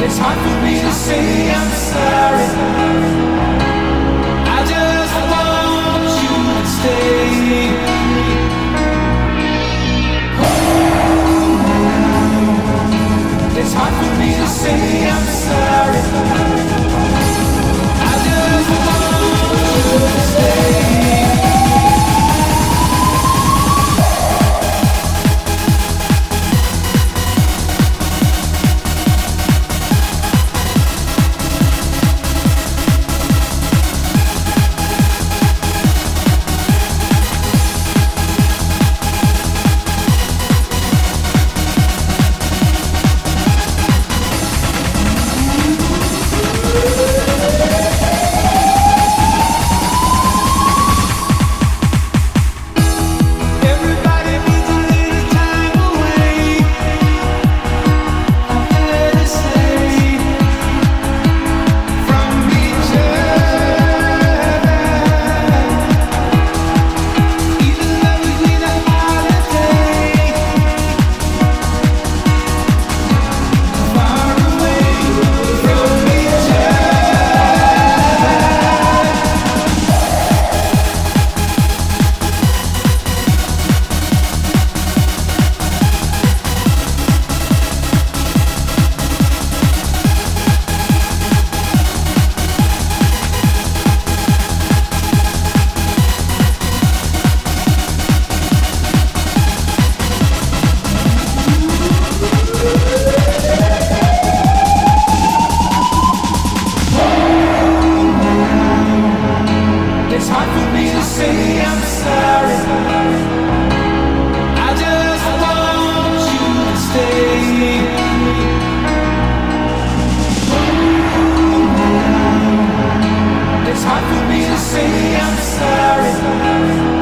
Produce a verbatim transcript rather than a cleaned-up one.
It's hard for me to say I'm sorry. I just want you to stay. It's hard for me to say I'm sorry. I just want you to stay. It's hard for me to say I'm sorry. I just want you to stay. It's hard for me to say I'm sorry.